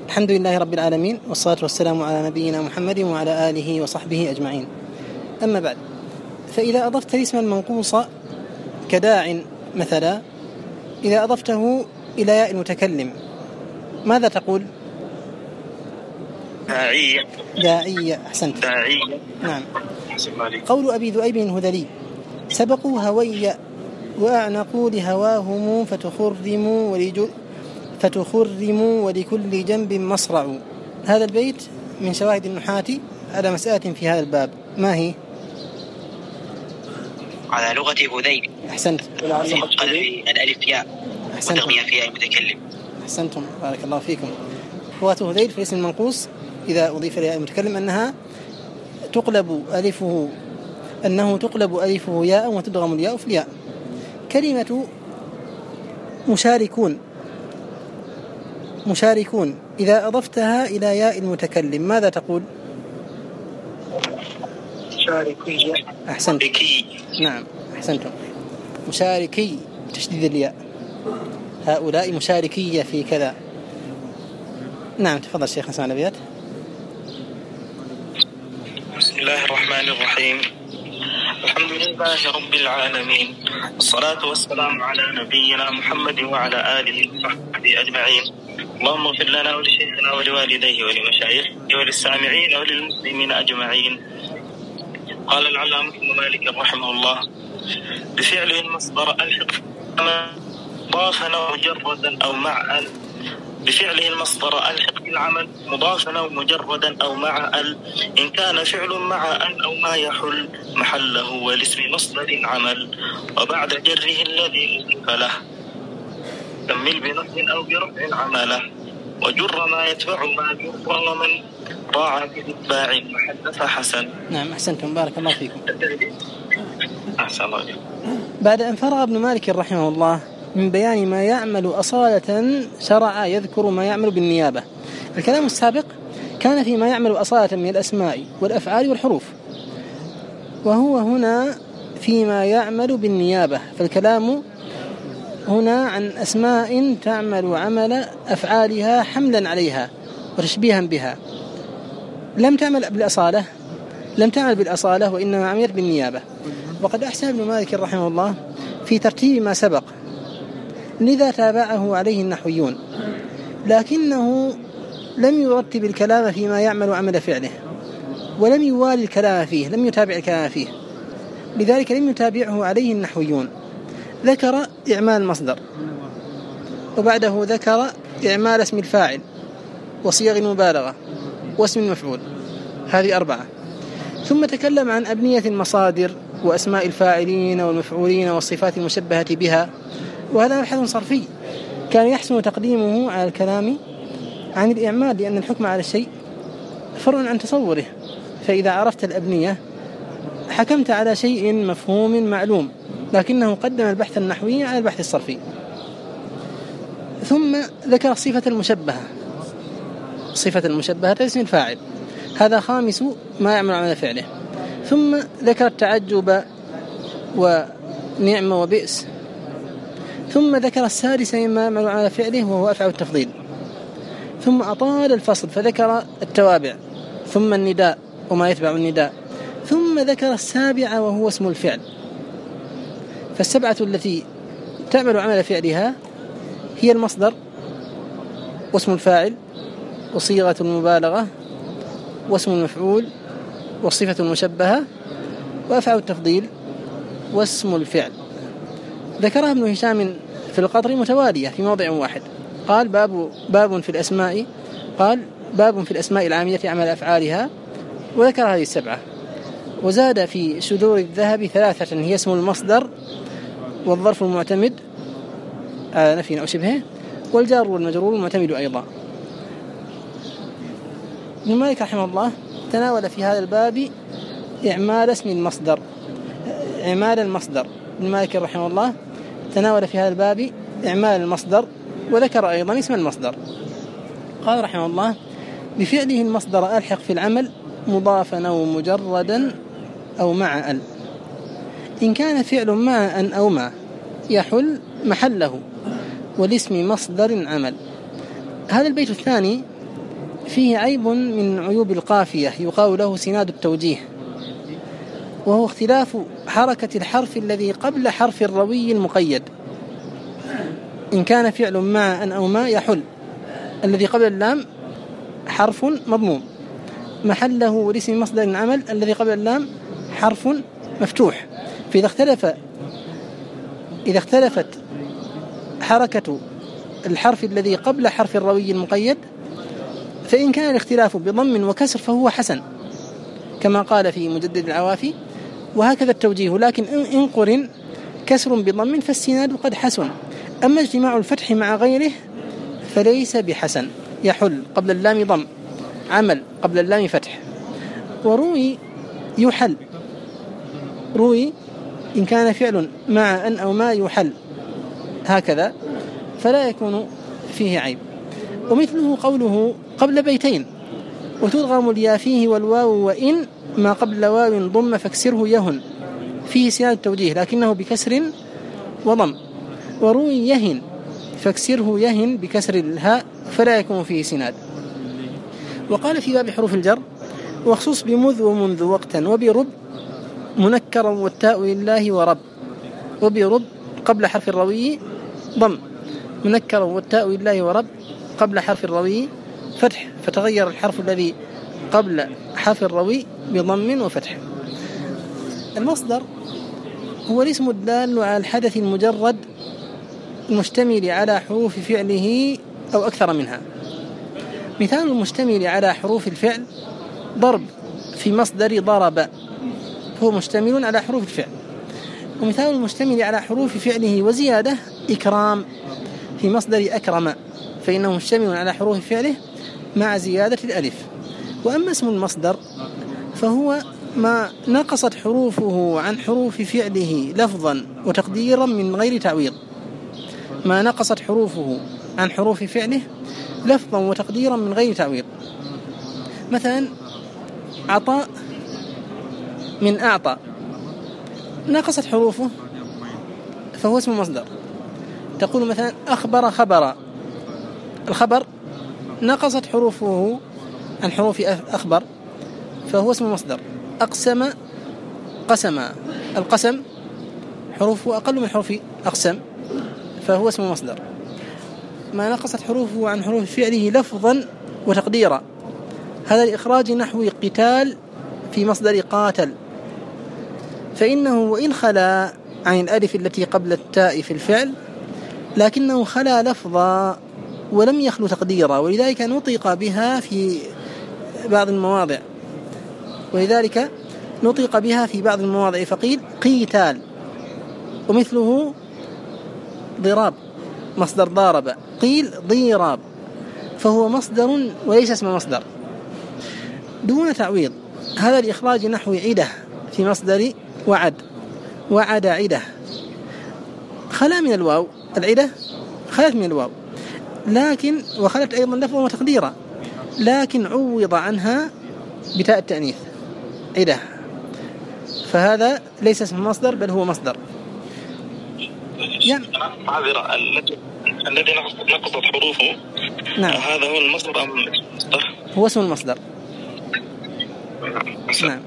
الحمد لله رب العالمين، والصلاة والسلام على نبينا محمد وعلى آله وصحبه أجمعين. أما بعد، فإذا أضفت الاسم المنقوص كداع مثلا، إذا أضفته إلى ياء المتكلم ماذا تقول؟ داعية. أحسنت. داعية. نعم. قول أبي ذؤيب الهذلي: سبقوا هوي وأعنقوا لهواهم فتخرموا ولكل جنب مصرع. هذا البيت من شواهد النحاة على مسألة في هذا الباب، ما هي؟ على لغة هذيل. أحسنت. الألف ياء وتغنية فيها المتكلم. أحسنتم، بارك الله فيكم. لغة هذيل في الاسم المنقوص إذا أضيف إلى المتكلم أنه تقلب ألفه ياء وتدغم الياء في الياء. كلمة مشاركون إذا أضفتها إلى ياء المتكلم ماذا تقول؟ مشاركية. أحسنت. نعم، أحسنتم. مشاركي تشديد الياء، هؤلاء مشاركية في كذا. نعم، تفضل شيخ نسمع الأبيات. بسم الله الرحمن الرحيم. الحمد لله رب العالمين، والصلاة والسلام على نبينا محمد وعلى آله وصحبه أجمعين. اللهم اغفر لنا ولشيخنا ولوالديه ولمشايخه وللسامعين وللمسلمين أجمعين. قال العلامة ابن مالك رحمه الله: بفعله المصدر ألحق مضافا مجردا أو مع ال. بفعله المصدر ألحق بالعمل مضافا أو مجردا أو مع ال، إن كان فعل مع ال أو ما يحل محله والاسم مصدر عمل، وبعد جره الذي أضيف له كمل بنصب أو برفع عمله، وجر ما يتبع ما جر ومن راعى بإتباع المحل فحسن. نعم، أحسنتم، بارك الله فيكم. أحسن الله فيكم. بعد أن فرغ ابن مالك رحمه الله من بيان ما يعمل أصالة شرع يذكر ما يعمل بالنيابة. الكلام السابق كان فيما يعمل أصالة من الأسماء والأفعال والحروف، وهو هنا فيما يعمل بالنيابة، فالكلام هنا عن أسماء تعمل عمل أفعالها حملا عليها وتشبيها بها، لم تعمل بالأصالة وإنما عملت بالنيابة. وقد أحسن ابن مالك رحمه الله في ترتيب ما سبق، لذا تابعه عليه النحويون، لكنه لم يرتب الكلام فيما يعمل عمل فعله، ولم يوالي الكلام فيه، لم يتابع الكلام فيه، لذلك لم يتابعه عليه النحويون. ذكر إعمال المصدر، وبعده ذكر إعمال اسم الفاعل وصيغ المبالغة واسم المفعول، هذه 4. ثم تكلم عن أبنية المصادر وأسماء الفاعلين والمفعولين والصفات المشبهة بها، وهذا مبحث صرفي كان يحسن تقديمه على الكلام عن الإعمال، لأن الحكم على الشيء فرع عن تصوره، فإذا عرفت الأبنية حكمت على شيء مفهوم معلوم، لكنه قدم البحث النحوي على البحث الصرفي. ثم ذكر الصفة المشبهة اسم الفاعل، هذا 5 ما يعمل عمل فعله. ثم ذكر التعجب ونعم وبئس. ثم ذكر السادس مما يعمل عمل فعله وهو أفعل التفضيل. ثم أطال الفصل فذكر التوابع، ثم النداء وما يتبع النداء. ثم ذكر السابع وهو اسم الفعل. فالسبعة التي تعمل عمل فعلها هي المصدر واسم الفاعل وصيغة المبالغة واسم المفعول والصفة المشبهة وأفعل التفضيل واسم الفعل. ذكرها ابن هشام في القطر متوالية في موضع واحد، قال باب في الأسماء، قال باب في الأسماء العاملة عمل أفعالها، وذكر هذه 7. وزاد في شذور الذهب 3 هي اسم المصدر والظرف المعتمد على نفي أو شبهه والجار والمجرور المعتمد أيضا. ابن مالك رحمه الله تناول في هذا الباب إعمال المصدر. ابن مالك رحمه الله تناول في هذا الباب إعمال المصدر، وذكر أيضا اسم المصدر. قال رحمه الله: بفعله المصدر ألحق في العمل مضافا أو مجردا أو مع ال، إن كان فعل مع أن أو ما يحل محله والاسم مصدر عمل. هذا البيت الثاني فيه عيب من عيوب القافية يقال له سناد التوجيه، وهو اختلاف حركة الحرف الذي قبل حرف الروي المقيد. إن كان فعل مع أن أو ما يحل، الذي قبل اللام حرف مضموم محله لاسم مصدر العمل، الذي قبل اللام حرف مفتوح. فإذا اختلفت حركة الحرف الذي قبل حرف الروي المقيد، فإن كان الاختلاف بضم وكسر فهو حسن كما قال في مجدد العوافي، وهكذا التوجيه. لكن إن قرن كسر بضم فالسناد قد حسن. أما اجتماع الفتح مع غيره فليس بحسن، يحل قبل اللام ضم، عمل قبل اللام فتح. وروي يحل، روي إن كان فعل مع أن أو ما يحل هكذا فلا يكون فيه عيب. ومثله قوله قبل بيتين وتدغم اليا فيه والواو وإن ما قبل واو ضم فاكسره يهن، فيه سناد التوجيه لكنه بكسر وضم. وروي يهن فاكسره يهن بكسر الهاء فلا يكون فيه سناد. وقال في باب حروف الجر واخصص بمذ ومنذ وقتا وبرب منكرا والتاء لله ورب. وبرب قبل حرف الروي ضم، منكرا والتاء لله ورب قبل حرف الروي فتح، فتغير الحرف الذي قبل حرف الروي بضم وفتح. المصدر هو الاسم الدال على الحدث المجرد المشتمل على حروف فعله أو أكثر منها. مثال المشتمل على حروف الفعل ضرب في مصدر ضرب، هو مشتمل على حروف الفعل. ومثال المشتمل على حروف فعله وزيادة إكرام في مصدر أكرم، فإنه مشتمل على حروف فعله مع زيادة الألف. وأما اسم المصدر فهو ما نقصت حروفه عن حروف فعله لفظا وتقديرا من غير تعويض، ما نقصت حروفه عن حروف فعله لفظا وتقديرا من غير تعويض. مثلا عطاء من أعطى نقصت حروفه فهو اسم مصدر. تقول مثلا أخبر خبر، الخبر نقصت حروفه عن حروف أخبر فهو اسم مصدر. أقسم قسم، القسم حروفه أقل من حروف أقسم فهو اسم مصدر. ما نقصت حروفه عن حروف فعله لفظا وتقديرا، هذا الإخراج نحو قتال في مصدر قاتل، فإنه وإن خلا عن الألف التي قبل التاء في الفعل لكنه خلا لفظا ولم يخلو تقديرا، ولذلك نطق بها في بعض المواضع، فقيل قيتال. ومثله ضراب مصدر ضارب، قيل ضيراب، فهو مصدر وليس اسم مصدر دون تعويض. هذا الإخراج نحو عدة في مصدر وعد، وعد عدة، خلا من الواو، العدة خلت من الواو لكن وخلت أيضا لفظا وتقديرا، لكن عوض عنها بتاء التأنيث عدة، فهذا ليس اسم مصدر بل هو مصدر. يعني معذرة، الذي نقصت حروفه نعم هذا هو المصدر أم المصدر؟ هو اسم المصدر. نعم.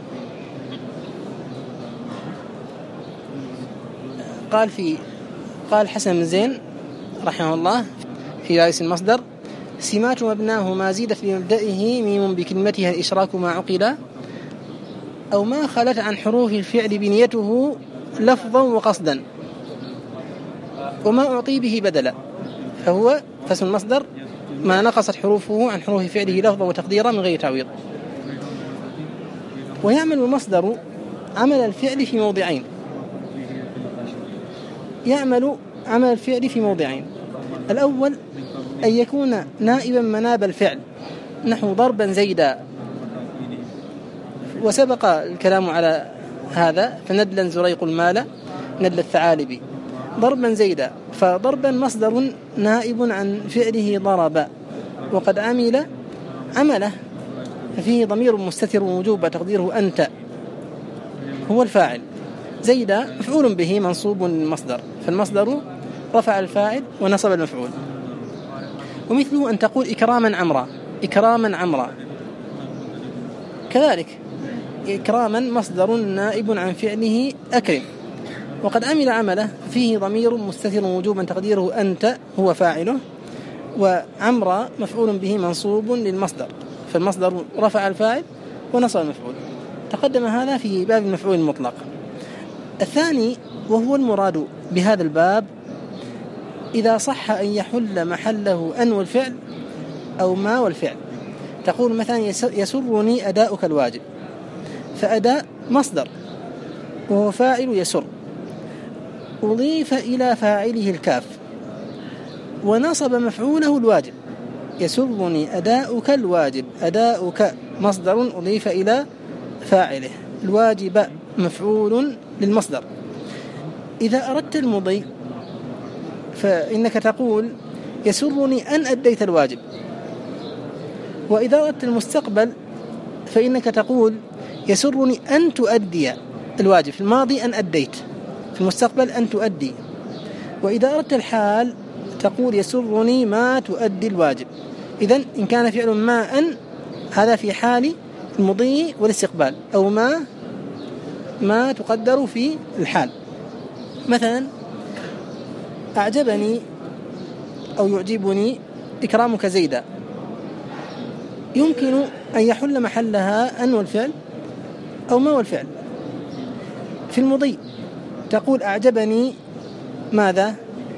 قال حسن بن زين رحمه الله في رئيس المصدر سمات مبناه ما زيدت بمبدئه ميم بكلمتها الإشراك ما عقلا أو ما خلت عن حروف الفعل بنيته لفظا وقصدا وما أعطي به بدلا، فهو فاسم المصدر ما نقصت حروفه عن حروف فعله لفظا وتقديرا من غير تعويض. ويعمل المصدر عمل الفعل في موضعين، يعمل عمل الفعل في موضعين. الأول أن يكون نائبا مناب الفعل نحو ضربا زيدا، وسبق الكلام على هذا، فندلا زريق المال ندل الثعالب ضربا زيدا، فضربا مصدر نائب عن فعله ضرب، وقد عمل عمله فيه ضمير مستتر وجوب تقديره أنت هو الفاعل، زيدا مفعول به منصوب المصدر، فالمصدر رفع الفاعل ونصب المفعول. ومثله أن تقول إكراما عمرا، إكراما عمرا، كذلك إكراما مصدر نائب عن فعله أكرم، وقد عمل عمله فيه ضمير مستتر وجوبا تقديره أنت هو فاعله، وعمرا مفعول به منصوب للمصدر، فالمصدر رفع الفاعل ونصب المفعول. تقدم هذا في باب المفعول المطلق. الثاني وهو المراد بهذا الباب إذا صح أن يحل محله أن والفعل أو ما والفعل. تقول مثلا يسرني أداؤك الواجب، فأداء مصدر وهو فاعل يسر، أضيف إلى فاعله الكاف ونصب مفعوله الواجب. يسرني أداؤك الواجب، أداؤك مصدر أضيف إلى فاعله، الواجب مفعول للمصدر. إذا أردت المضي فإنك تقول يسرني أن أديت الواجب، وإذا أردت المستقبل فإنك تقول يسرني أن تؤدي الواجب، في الماضي أن أديت، في المستقبل أن تؤدي. وإذا أردت الحال تقول يسرني ما تؤدي الواجب. إذن إن كان فعل ما أن هذا في حال المضي والاستقبال، أو ما تقدر في الحال. مثلا أعجبني أو يعجبني إكرامك زيدا، يمكن أن يحل محلها أن والفعل أو ما والفعل. في المضي تقول أعجبني ماذا؟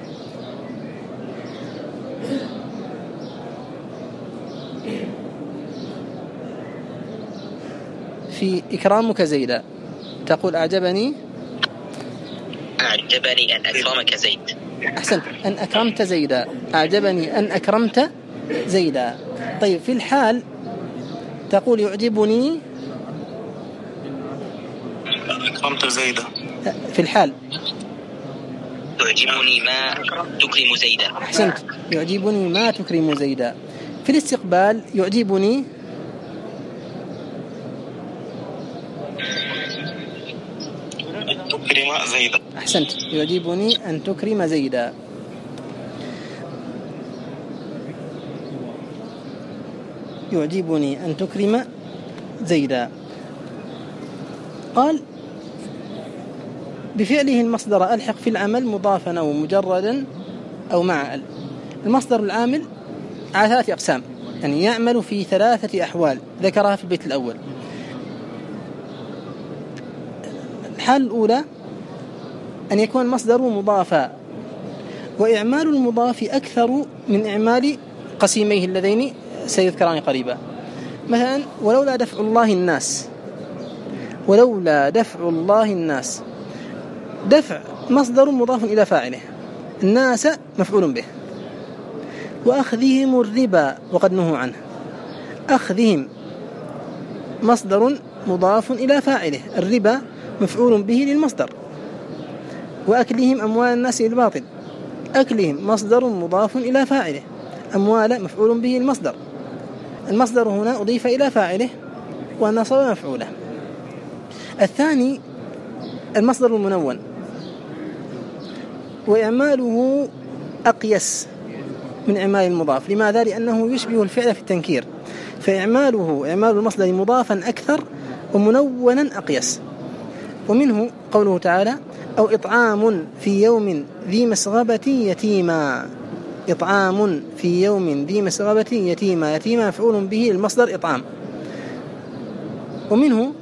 في إكرامك زيدا تقول أعجبني أن أكرمك زيد. أحسنت، أن أكرمت زيدا، أعجبني أن أكرمت زيدا. طيب في الحال تقول يعجبني أكرمت زيدا. في الحال يعجبني ما تكرم زيدا. أحسنت، يعجبني ما تكرم زيدا. في الاستقبال يعجبني تكرم زيدا. أحسنت، يعجبني أن تكرم زيدا. يعجبني أن تكرم زيدا. قال بفعله المصدر ألحق في العمل مضافا أو مجردا أو مع ال. المصدر العامل على 3 أقسام، يعني يعمل في 3 أحوال ذكرها في البيت الأول. الحالة الأولى أن يكون مصدر مضافا، وإعمال المضاف أكثر من إعمال قسيميه اللذين سيذكران قريبا. مثلا ولولا دفع الله الناس، ولولا دفع الله الناس، دفع مصدر مضاف إلى فاعله، الناس مفعول به. وأخذهم الربا وقد نهوا عنه، أخذهم مصدر مضاف إلى فاعله، الربا مفعول به للمصدر. وأكلهم أموال الناس بالباطل، أكلهم مصدر مضاف إلى فاعله، أموال مفعول به المصدر. المصدر هنا أضيف إلى فاعله ونصب مفعوله. الثاني المصدر المنون، وإعماله أقيس من إعمال المضاف. لماذا؟ لأنه يشبه الفعل في التنكير، فإعمال المصدر مضافا أكثر ومنونا أقيس. ومنه قوله تعالى أو إطعام في يوم ذي مسغبة يتيما، إطعام في يوم ذي مسغبة يتيما، يتيما مفعول به المصدر إطعام. ومنه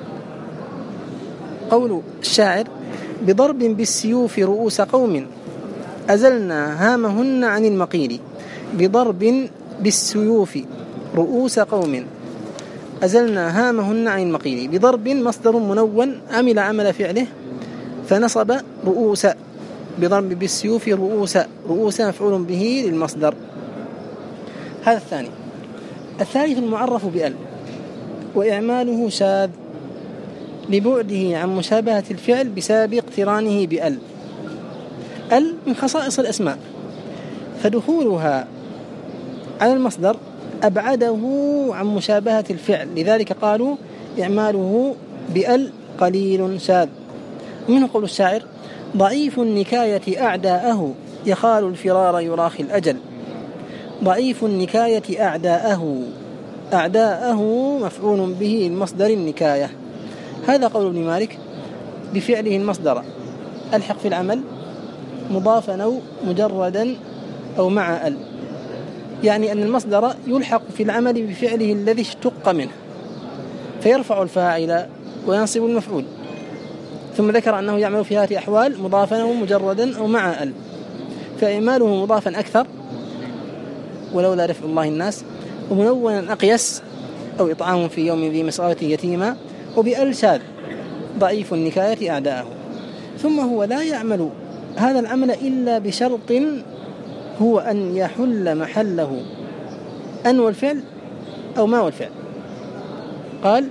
قول الشاعر بضرب بالسيوف رؤوس قوم أزلنا هامهن عن المقيل، بضرب بالسيوف رؤوس قوم أزلنا هامهن عن المقيل. بضرب مصدر منون عمل عمل فعله فنصب رؤوس، بضرب بالسيوف رؤوس مفعول به للمصدر. هذا الثاني. الثالث المعرف بأل، وإعماله شاذ لبعده عن مشابهة الفعل بسبب اقترانه بأل. أل من خصائص الأسماء، فدخولها على المصدر أبعده عن مشابهة الفعل، لذلك قالوا إعماله بأل قليل شاذ. ومنه قول الشاعر ضعيف النكاية أعداءه يخال الفرار يراخي الأجل، ضعيف النكاية أعداءه. أعداءه مفعول به المصدر النكاية. هذا قول ابن مالك بفعله المصدر ألحق في العمل مضافا أو مجردا أو مع ال، يعني أن المصدر يلحق في العمل بفعله الذي اشتق منه فيرفع الفاعل وينصب المفعول. ثم ذكر أنه يعمل في هذه أحوال مضافا أو مجردا أو مع ال، فإعماله مضافا أكثر ولولا رفع الله الناس، ومنونا أقيس، أو إطعام في يوم ذي مسغبة يتيما، وبأل شاذ ضعيف النكاية أعداءه. ثم هو لا يعمل هذا العمل إلا بشرط هو أن يحل محله أن والفعل أو ما والفعل. قال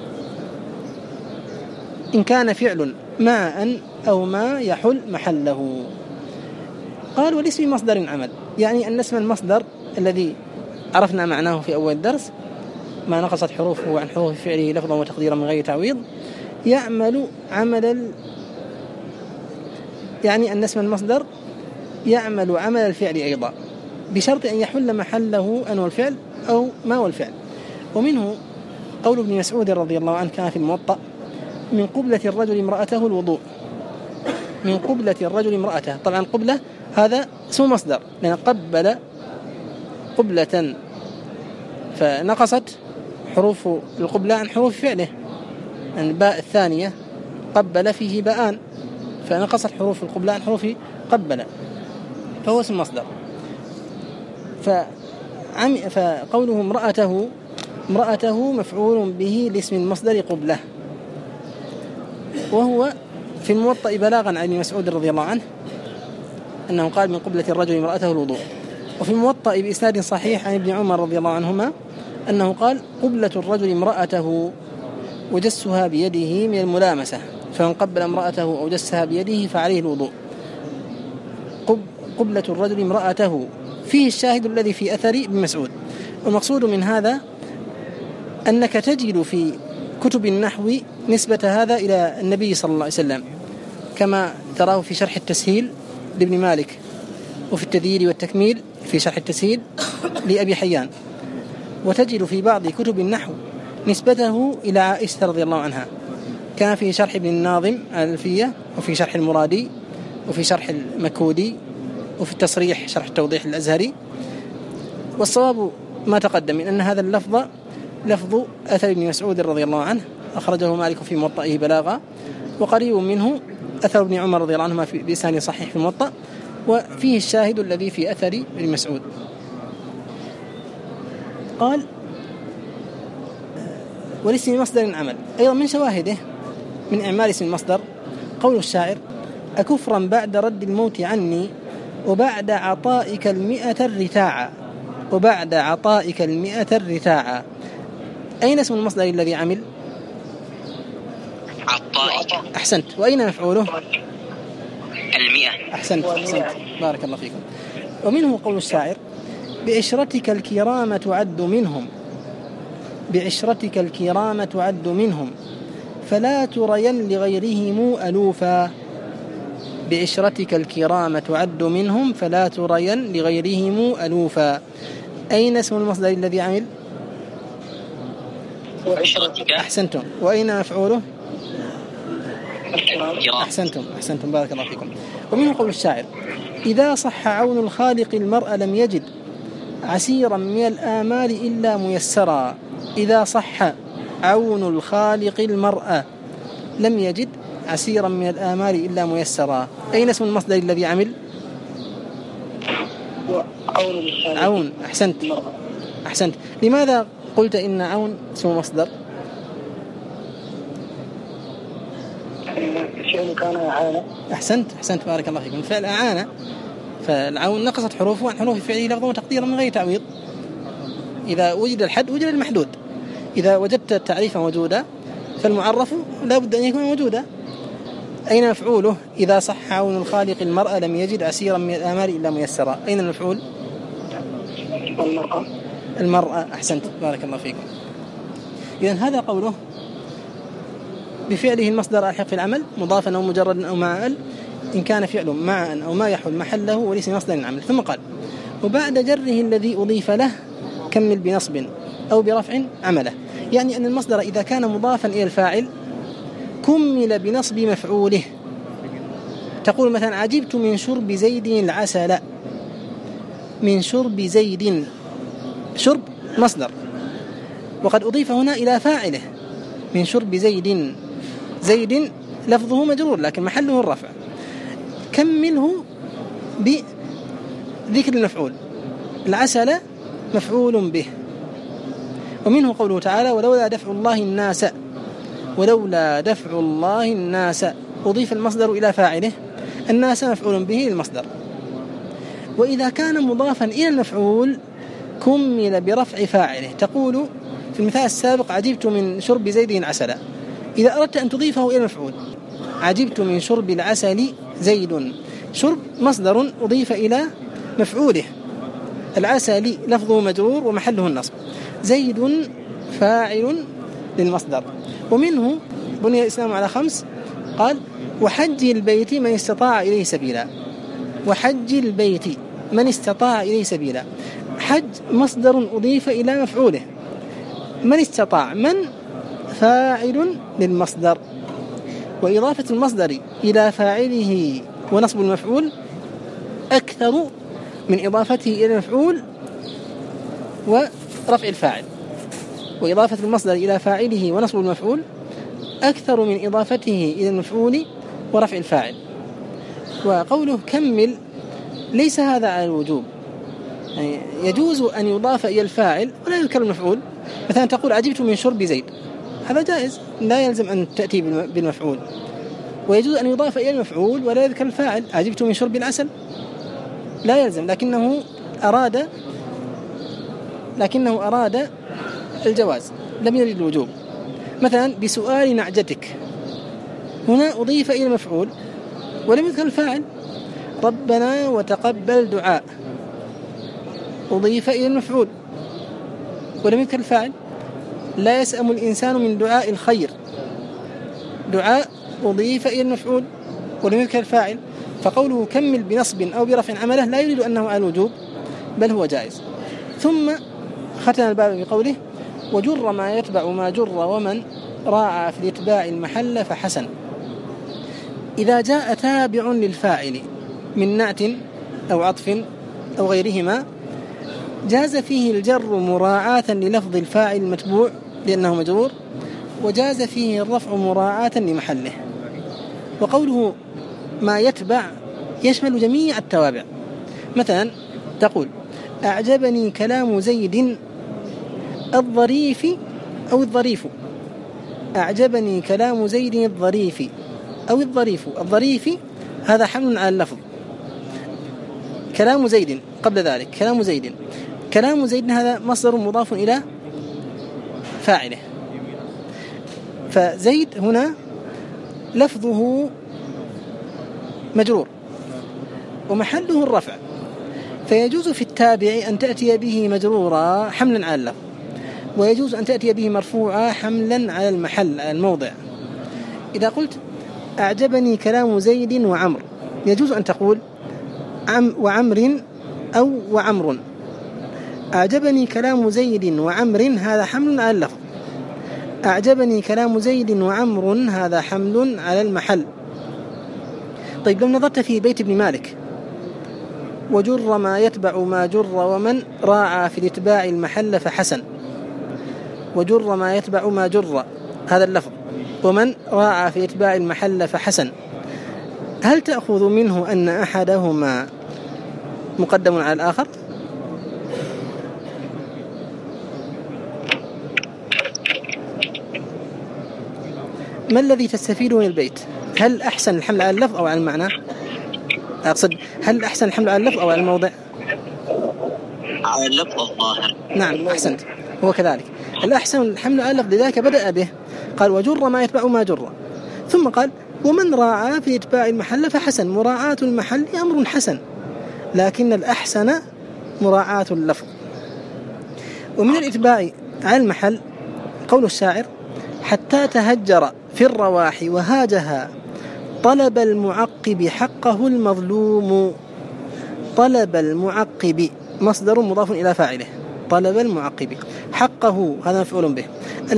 إن كان فعل مع أن أو ما يحل محله. قال والاسم مصدر عمل، يعني أن اسم المصدر الذي عرفنا معناه في أول الدرس ما نقصت حروفه عن حروف فعله لفظا وتقديرا من غير تعويض، يعمل عمل يعني أن اسم المصدر يعمل عمل الفعل أيضا بشرط أن يحل محله أن والفعل أو ما والفعل. ومنه قول ابن مسعود رضي الله عنه كان في الموطأ من قبلة الرجل امرأته الوضوء. من قبلة الرجل امرأته، طبعا قبلة هذا اسم مصدر لأن قبل قبلة فنقصت حروف القبلة عن حروف فعله، يعني باء الثانية قبل فيه باءان فنقصت حروف القبلة عن حروف قبل، فهو اسم مصدر. فقوله امرأته مفعول به لاسم المصدر قبلة. وهو في الموطأ بلاغا عن ابن مسعود رضي الله عنه أنه قال من قبلة الرجل امرأته الوضوء. وفي الموطأ بإسناد صحيح عن ابن عمر رضي الله عنهما أنه قال قبلة الرجل امرأته وجسها بيده من الملامسة، فمن قبل امرأته أو جسها بيده فعليه الوضوء. قبلة الرجل امرأته فيه الشاهد الذي في أثر ابن مسعود. والمقصود من هذا أنك تجد في كتب النحو نسبة هذا إلى النبي صلى الله عليه وسلم كما تراه في شرح التسهيل لابن مالك، وفي التذييل والتكميل في شرح التسهيل لأبي حيان. وتجد في بعض كتب النحو نسبته إلى عائشة رضي الله عنها، كان في شرح ابن الناظم الألفية، وفي شرح المرادي، وفي شرح المكودي، وفي التصريح شرح التوضيح الأزهري. والصواب ما تقدم من أن هذا اللفظ لفظ أثر ابن مسعود رضي الله عنه أخرجه مالك في موطئه بلاغا، وقريب منه أثر ابن عمر رضي الله عنهما بإسناد صحيح في الموطأ، وفيه الشاهد الذي في أثر ابن مسعود. قال والاسم مصدر عمل. أيضا من شواهده من إعمال اسم المصدر قول الشاعر أكفرا بعد رد الموت عني وبعد عطائك 100 الرتاعا. وبعد عطائك 100 الرتاعا. أين اسم المصدر الذي عمل؟ عطائك. أحسنت. وأين مفعوله؟ 100. أحسنت بارك الله فيكم. ومنه قول الشاعر بعشرتك الكرام تعد منهم. بعشرتك الكرام تعد منهم فلا ترين لغيرهم ألوفا. بعشرتك الكرام تعد منهم فلا ترين لغيرهم ألوفا. أين اسم المصدر الذي عمل؟ وعشرتك. أحسنتم. وأين مفعوله؟ الكرام. أحسنتم بارك الله فيكم. ومنه قول الشاعر إذا صح عون الخالق المرء لم يجد عسيرا من الآمال إلا ميسرا. إذا صح عون الخالق المرء لم يجد عسيرا من الآمال إلا ميسرا. أين اسم المصدر الذي عمل؟ عون. أحسنت. لماذا قلت إن عون اسم مصدر؟ الفعل كان أعانة. أحسنت بارك الله فيكم. الفعل أعانة، فالعون نقصت حروفه عن حروف فعله لفظا وتقديرا من غير تعويض. إذا وجد الحد وجد المحدود. إذا وجدت التعريف موجودا فالمعرف لا بد أن يكون موجودا. أين مفعوله؟ إذا صح عون الخالق المرء لم يجد عسيرا من الآمال إلا ميسرا. أين المفعول؟ المرأة. أحسنت بارك الله فيكم. إذن هذا قوله بفعله المصدر ألحق في العمل مضافا أو مجردا أو مع ال إن كان فعل مع أن أو ما يحل محله وليس مصدر العمل. ثم قال وبعد جره الذي أضيف له كمل بنصب أو برفع عمله. يعني أن المصدر إذا كان مضافا إلى الفاعل كمل بنصب مفعوله. تقول مثلا عجبت من شرب زيد العسل. من شرب زيد، شرب مصدر وقد أضيف هنا إلى فاعله من شرب زيد. زيد لفظه مجرور لكن محله الرفع. كمله بذكر المفعول. العسل مفعول به. ومنه قوله تعالى ولولا دفع الله الناس. ولولا دفع الله الناس أضيف المصدر إلى فاعله، الناس مفعول به للمصدر. وإذا كان مضافا إلى المفعول كمل برفع فاعله. تقول في المثال السابق عجبت من شرب زيد العسل. إذا أردت أن تضيفه إلى المفعول عجبت من شرب العسل زيد. شرب مصدر أضيف إلى مفعوله. العسل لفظه مجرور ومحله النصب. زيد فاعل للمصدر. ومنه بني الإسلام على 5 قال وحج البيت من استطاع إليه سبيلا. وحج البيت من استطاع إليه سبيلا. حج مصدر أضيف إلى مفعوله. من استطاع من فاعل للمصدر. وإضافة المصدر إلى فاعله ونصب المفعول أكثر من إضافته إلى المفعول ورفع الفاعل. وإضافة المصدر إلى فاعله ونصب المفعول أكثر من إضافته إلى المفعول ورفع الفاعل. وقوله كمل ليس هذا على الوجوب، يعني يجوز أن يضاف إلى الفاعل ولا يذكر المفعول. مثلا تقول عجبت من شرب زيد، هذا جائز لا يلزم أن تأتي بالمفعول. ويجوز أن يضاف إلى المفعول ولا يذكر الفاعل. عجبت من شرب العسل لا يلزم، لكنه أراد الجواز لم يرد الوجوب. مثلا بسؤال نعجتك، هنا أضيف إلى المفعول ولم يذكر الفاعل. ربنا وتقبل دعاء أضيف إلى المفعول ولم يذكر الفاعل. لا يسأم الإنسان من دعاء الخير، دعاء أضيف إلى المفعول ولم يذكر الفاعل. فقوله كمل بنصب أو برفع عمله لا يريد أنه على الوجوب بل هو جائز. ثم ختم الباب بقوله وجر ما يتبع ما جر ومن راعى في الاتباع المحل فحسن. إذا جاء تابع للفاعل من نعت أو عطف أو غيرهما جاز فيه الجر مراعاة للفظ الفاعل المتبوع لأنه مجرور، وجاز فيه الرفع مراعاة لمحله. وقوله ما يتبع يشمل جميع التوابع. مثلا تقول أعجبني كلام زيد الظريف أو الظريف. أعجبني كلام زيد الظريف أو الظريف. الظريف هذا حمل على اللفظ. كلام زيد قبل ذلك كلام زيد. كلام زيد هذا مصدر مضاف إلى فاعله. فزيد هنا لفظه مجرور ومحله الرفع، فيجوز في التابع أن تأتي به مجرورا حملا على اللفظ، ويجوز أن تأتي به مرفوعا حملا على المحل على الموضع. إذا قلت أعجبني كلام زيد وعمر يجوز أن تقول وعمر أو وعمر. أعجبني كلام زيد وعمر هذا حمل على اللفظ. أعجبني كلام زيد وعمر هذا حمل على المحل. طيب لو نظرت في بيت ابن مالك وجر ما يتبع ما جر ومن راعى في الاتباع المحل فحسن. وجر ما يتبع ما جر هذا اللفظ ومن راعى في اتباع المحل فحسن. هل تأخذ منه أن أحدهما مقدم على الآخر؟ ما الذي تستفيده من البيت؟ هل أحسن الحمل على اللفظ أو على المعنى؟ أقصد هل أحسن الحمل على اللفظ أو على الموضع؟ على اللفظ الظاهر. نعم أحسنت، هو كذلك. الأحسن الحمل على اللفظ، لذلك بدأ به قال وجر ما يتبع ما جر، ثم قال ومن راعى في إتباع المحل فحسن. مراعاة المحل أمر حسن، لكن الأحسن مراعاة اللفظ. ومن الإتباع على المحل قول الشاعر حتى تهجر في الرواح وهاجها طلب المعقب حقه المظلوم. طلب المعقب، مصدر مضاف إلى فاعله طلب المعقب. حقه هذا مفعول به.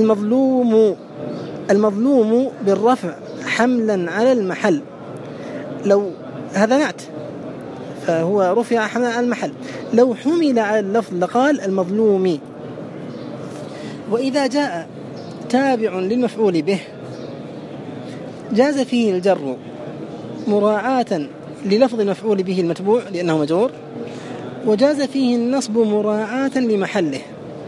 المظلوم بالرفع حملا على المحل، لو هذا نعت فهو رفع حملا على المحل، لو حمل على اللفظ لقال المظلوم. وإذا جاء تابع للمفعول به جاز فيه الجر مراعاة للفظ المفعول به المتبوع لأنه مجرور، وجاز فيه النصب مراعاة لمحله.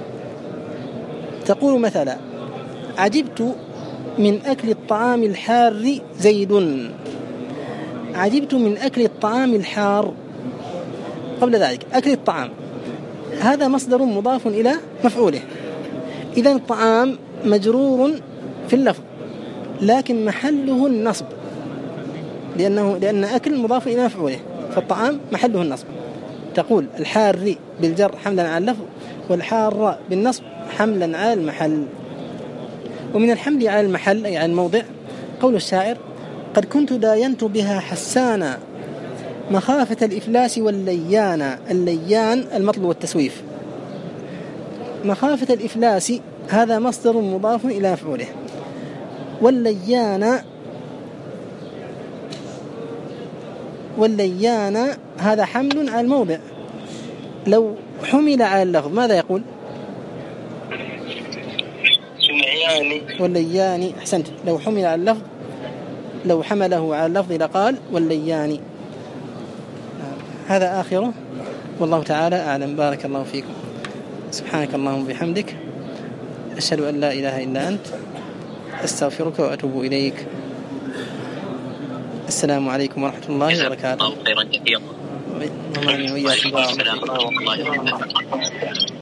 تقول مثلا عجبت من أكل الطعام الحار زيد. عجبت من أكل الطعام الحار، قبل ذلك أكل الطعام هذا مصدر مضاف إلى مفعوله، إذن الطعام مجرور في اللفظ لكن محله النصب، لأن أكل مضاف إلى مفعوله فالطعام محله النصب. تقول الحار بالجر حملا على اللفظ، والحار بالنصب حملا على المحل. ومن الحمل على المحل أي على الموضع قول الشاعر قد كنت داينت بها حسانا مخافة الإفلاس والليان. الليان المطل والتسويف. مخافة الإفلاس هذا مصدر مضاف إلى مفعوله، والليان هذا حمل على الموضع. لو حمل على اللفظ ماذا يقول؟ والليان. أحسنت. لو حمل على اللفظ، لو حمله على اللفظ لقال والليان. هذا آخره والله تعالى أعلم. بارك الله فيكم. سبحانك اللهم وبحمدك، أشهد أن لا إله إلا أنت، أستغفرك وأتوب إليك. السلام عليكم ورحمة الله وبركاته. خيرا كثيرا. وإياكم.